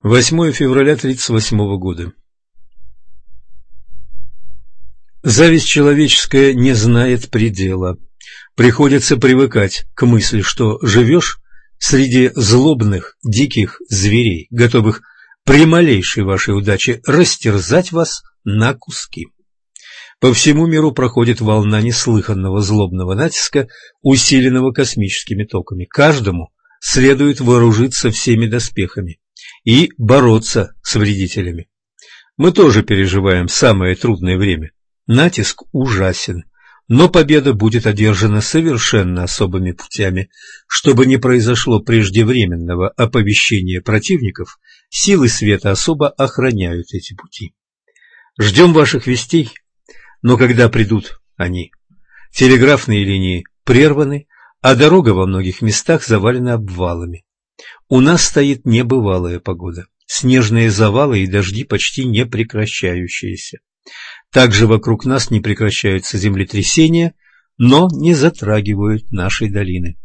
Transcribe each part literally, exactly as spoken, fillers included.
восьмое февраля тридцать восьмого года. Зависть человеческая не знает предела. Приходится привыкать к мысли, что живешь среди злобных, диких зверей, готовых при малейшей вашей удаче растерзать вас на куски. По всему миру проходит волна неслыханного злобного натиска, усиленного космическими токами. Каждому следует вооружиться всеми доспехами и бороться с вредителями. Мы тоже переживаем самое трудное время. Натиск ужасен, но победа будет одержана совершенно особыми путями. Чтобы не произошло преждевременного оповещения противников, силы света особо охраняют эти пути. Ждем ваших вестей, но когда придут они? Телеграфные линии прерваны, а дорога во многих местах завалена обвалами. У нас стоит небывалая погода, снежные завалы и дожди почти не прекращающиеся. Также вокруг нас не прекращаются землетрясения, но не затрагивают нашей долины.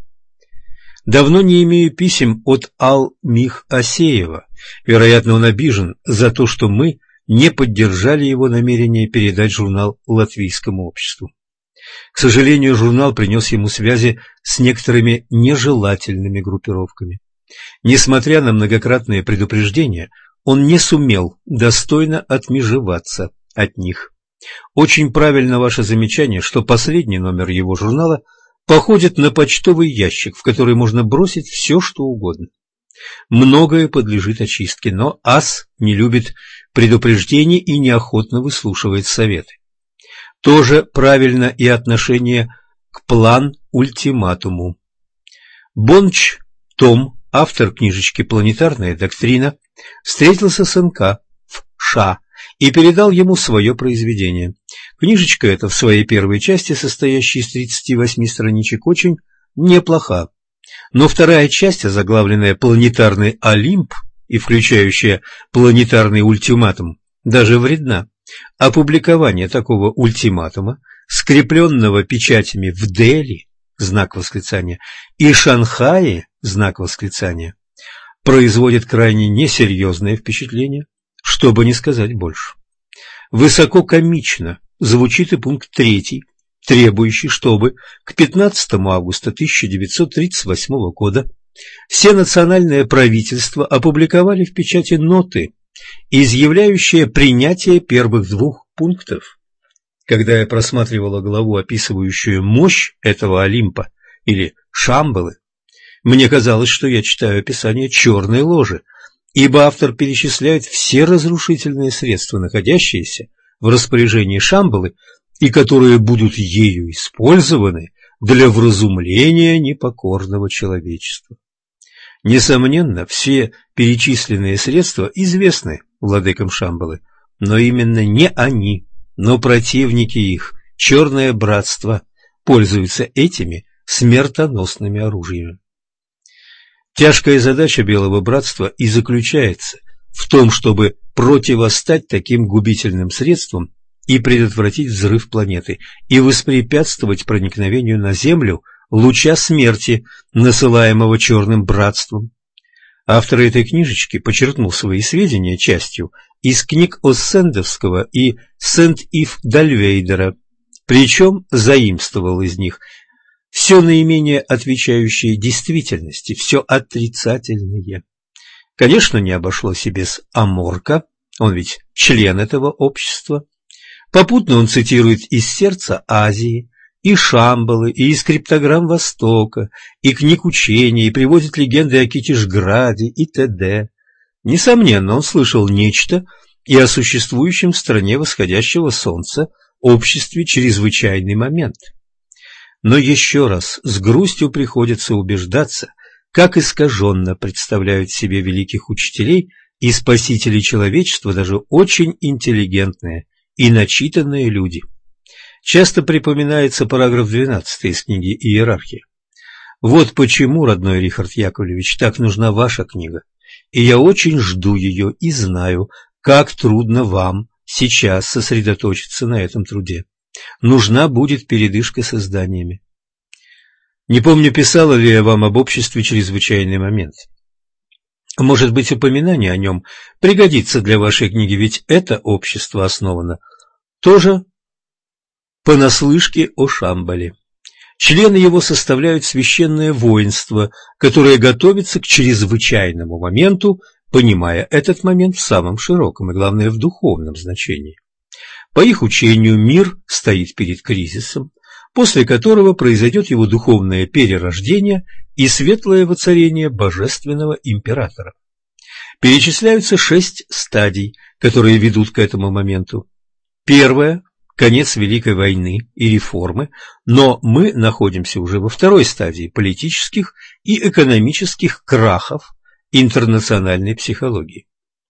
Давно не имею писем от Ал-Мих-Асеева. Вероятно, он обижен за то, что мы не поддержали его намерение передать журнал латвийскому обществу. К сожалению, журнал принес ему связи с некоторыми нежелательными группировками. Несмотря на многократные предупреждения, он не сумел достойно отмежеваться от них. Очень правильно ваше замечание, что последний номер его журнала походит на почтовый ящик, в который можно бросить все, что угодно. Многое подлежит очистке, но ас не любит предупреждений и неохотно выслушивает советы. Тоже правильно и отношение к план-ультиматуму. Бонч Том, автор книжечки «Планетарная доктрина», встретился с эн ка в США и передал ему свое произведение. Книжечка эта в своей первой части, состоящей из тридцати восьми страничек, очень неплоха. Но вторая часть, озаглавленная «Планетарный Олимп» и включающая планетарный ультиматум, даже вредна. Опубликование такого ультиматума, скрепленного печатями в Дели, знак восклицания, и Шанхае, знак восклицания, производит крайне несерьезное впечатление, чтобы не сказать больше. Высоко комично звучит и пункт третий, требующий, чтобы к пятнадцатому августа тысяча девятьсот тридцать восьмого года все национальные правительства опубликовали в печати ноты, изъявляющие принятие первых двух пунктов. Когда я просматривала главу, описывающую мощь этого Олимпа или Шамбалы, мне казалось, что я читаю описание черной ложи, ибо автор перечисляет все разрушительные средства, находящиеся в распоряжении Шамбалы и которые будут ею использованы для вразумления непокорного человечества. Несомненно, все перечисленные средства известны владыкам Шамбалы, но именно не они, но противники их, Черное Братство, пользуются этими смертоносными оружиями. Тяжкая задача Белого Братства и заключается в том, чтобы противостать таким губительным средствам и предотвратить взрыв планеты, и воспрепятствовать проникновению на Землю луча смерти, насылаемого Черным Братством. Автор этой книжечки подчеркнул свои сведения частью из книг Оссендовского и Сент-Ив-Дальвейдера, причем заимствовал из них все наименее отвечающее действительности, все отрицательное. Конечно, не обошлось и без Аморка, он ведь член этого общества. Попутно он цитирует из «Сердца Азии», и Шамбалы, и из криптограмм Востока, и книг учения, и приводит легенды о Китишграде и т.д. Несомненно, он слышал нечто и о существующем в стране восходящего солнца обществе «Чрезвычайный момент». Но еще раз с грустью приходится убеждаться, как искаженно представляют себе великих учителей и спасителей человечества даже очень интеллигентные и начитанные люди. Часто припоминается параграф двенадцатый из книги «Иерархия». Вот почему, родной Рихард Яковлевич, так нужна ваша книга, и я очень жду ее и знаю, как трудно вам сейчас сосредоточиться на этом труде. Нужна будет передышка с изданиями. Не помню, писала ли я вам об обществе «Чрезвычайный момент». Может быть, упоминание о нем пригодится для вашей книги, ведь это общество основано тоже понаслышке о Шамбале. Члены его составляют священное воинство, которое готовится к чрезвычайному моменту, понимая этот момент в самом широком и, главное, в духовном значении. По их учению мир стоит перед кризисом, после которого произойдет его духовное перерождение и светлое воцарение божественного императора. Перечисляются шесть стадий, которые ведут к этому моменту. Первая – конец Великой войны и реформы, но мы находимся уже во второй стадии политических и экономических крахов интернациональной психологии.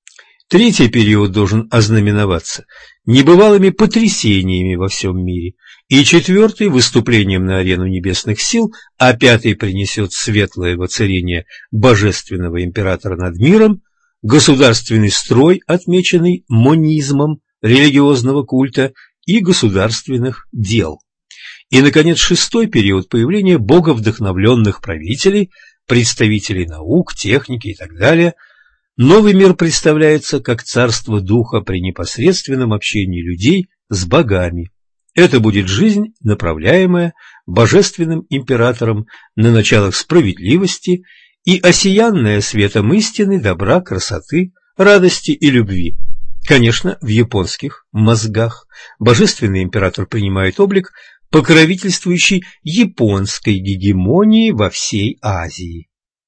Третий период должен ознаменоваться небывалыми потрясениями во всем мире, и четвертый – выступлением на арену небесных сил, а пятый принесет светлое воцарение божественного императора над миром, государственный строй, отмеченный монизмом религиозного культа и государственных дел. И, наконец, шестой период – появления боговдохновленных правителей, представителей наук, техники и так далее. Новый мир представляется как царство духа при непосредственном общении людей с богами. Это будет жизнь, направляемая божественным императором на началах справедливости и осиянная светом истины, добра, красоты, радости и любви. Конечно, в японских мозгах божественный император принимает облик покровительствующей японской гегемонии во всей Азии.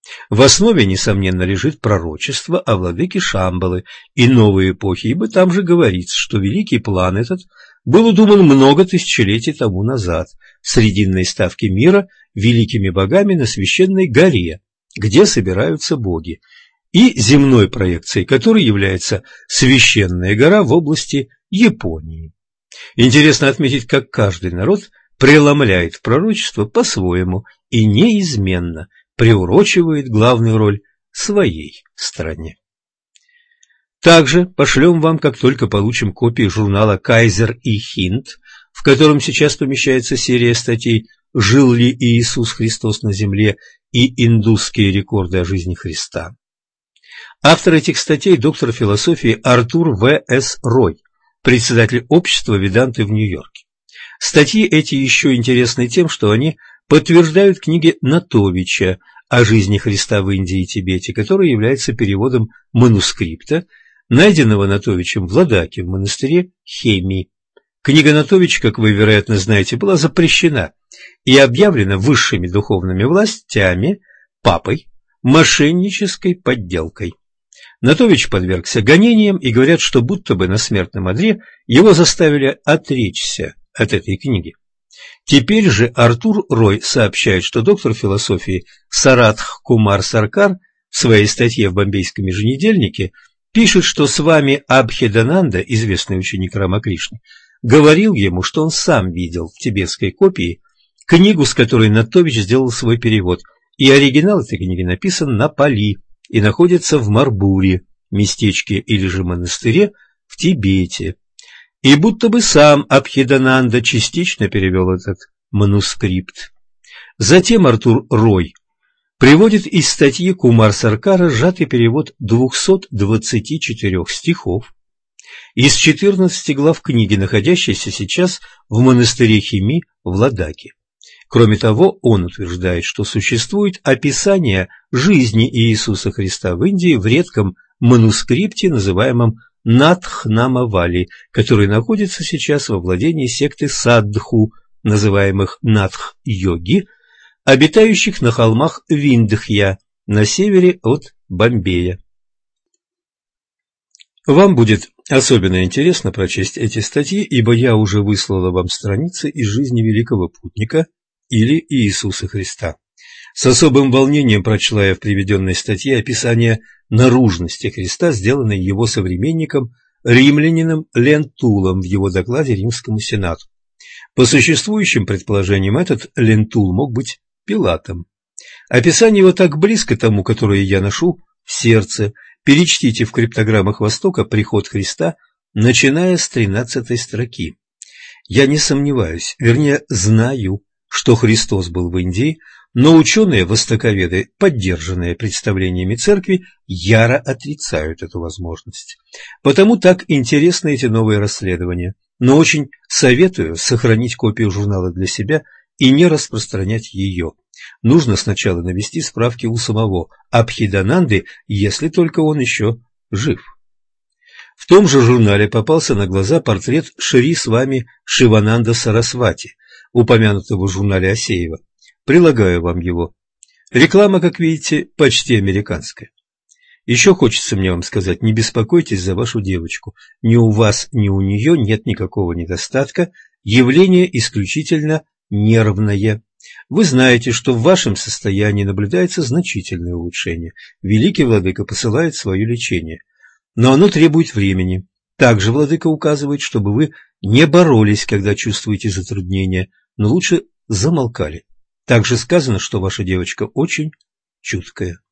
В основе, несомненно, лежит пророчество о владыке Шамбалы и новой эпохи, ибо там же говорится, что великий план этот был удуман много тысячелетий тому назад в срединной ставке мира великими богами на священной горе, где собираются боги, и земной проекцией которой является священная гора в области Японии. Интересно отметить, как каждый народ преломляет пророчество по-своему и неизменно приурочивает главную роль своей стране. Также пошлем вам, как только получим копии журнала «Кайзер и Хинд», в котором сейчас помещается серия статей «Жил ли Иисус Христос на земле» и «Индусские рекорды о жизни Христа». Автор этих статей – доктор философии Артур В. С. Рой, председатель общества Веданты в Нью-Йорке. Статьи эти еще интересны тем, что они подтверждают книги Натовича о жизни Христа в Индии и Тибете, который является переводом манускрипта, найденного Натовичем в Ладаке в монастыре Хеми. Книга Натовича, как вы, вероятно, знаете, была запрещена и объявлена высшими духовными властями, папой, мошеннической подделкой. Натович подвергся гонениям, и говорят, что будто бы на смертном одре его заставили отречься от этой книги. Теперь же Артур Рой сообщает, что доктор философии Сарадх Кумар Саркар в своей статье в Бомбейском еженедельнике пишет, что с вами Абхидананда, известный ученик Рамакришны, говорил ему, что он сам видел в тибетской копии книгу, с которой Натович сделал свой перевод, и оригинал этой книги написан на пали и находится в Марбуре, местечке или же монастыре в Тибете. И будто бы сам Абхидананда частично перевел этот манускрипт. Затем Артур Рой приводит из статьи Кумар Саркара сжатый перевод двухсот двадцати четырёх стихов из четырнадцати глав книги, находящейся сейчас в монастыре Хеми в Ладаке. Кроме того, он утверждает, что существует описание жизни Иисуса Христа в Индии в редком манускрипте, называемом Надхнамавали, который находится сейчас во владении секты Саддху, называемых Надх-йоги, обитающих на холмах Виндхья на севере от Бомбея. Вам будет особенно интересно прочесть эти статьи, ибо я уже выслала вам страницы из жизни великого путника или Иисуса Христа. С особым волнением прочла я в приведенной статье описание наружности Христа, сделанной его современником, римлянином Лентулом в его докладе Римскому Сенату. По существующим предположениям, этот Лентул мог быть Пилатом. Описание его так близко тому, которое я ношу в сердце. Перечтите в криптограммах Востока «Приход Христа», начиная с тринадцатой строки. Я не сомневаюсь, вернее, знаю, что Христос был в Индии, Но ученые-востоковеды, поддержанные представлениями церкви, яро отрицают эту возможность. Потому так интересны эти новые расследования. Но очень советую сохранить копию журнала для себя и не распространять ее. Нужно сначала навести справки у самого Абхидананды, если только он еще жив. В том же журнале попался на глаза портрет Шри Свами Шивананда Сарасвати, упомянутого в журнале Асеева. Прилагаю вам его. Реклама, как видите, почти американская. Еще хочется мне вам сказать, не беспокойтесь за вашу девочку. Ни у вас, ни у нее нет никакого недостатка, явление исключительно нервное. Вы знаете, что в вашем состоянии наблюдается значительное улучшение. Великий Владыка посылает свое лечение. Но оно требует времени. Также Владыка указывает, чтобы вы не боролись, когда чувствуете затруднения, но лучше замолкали. Также сказано, что ваша девочка очень чуткая.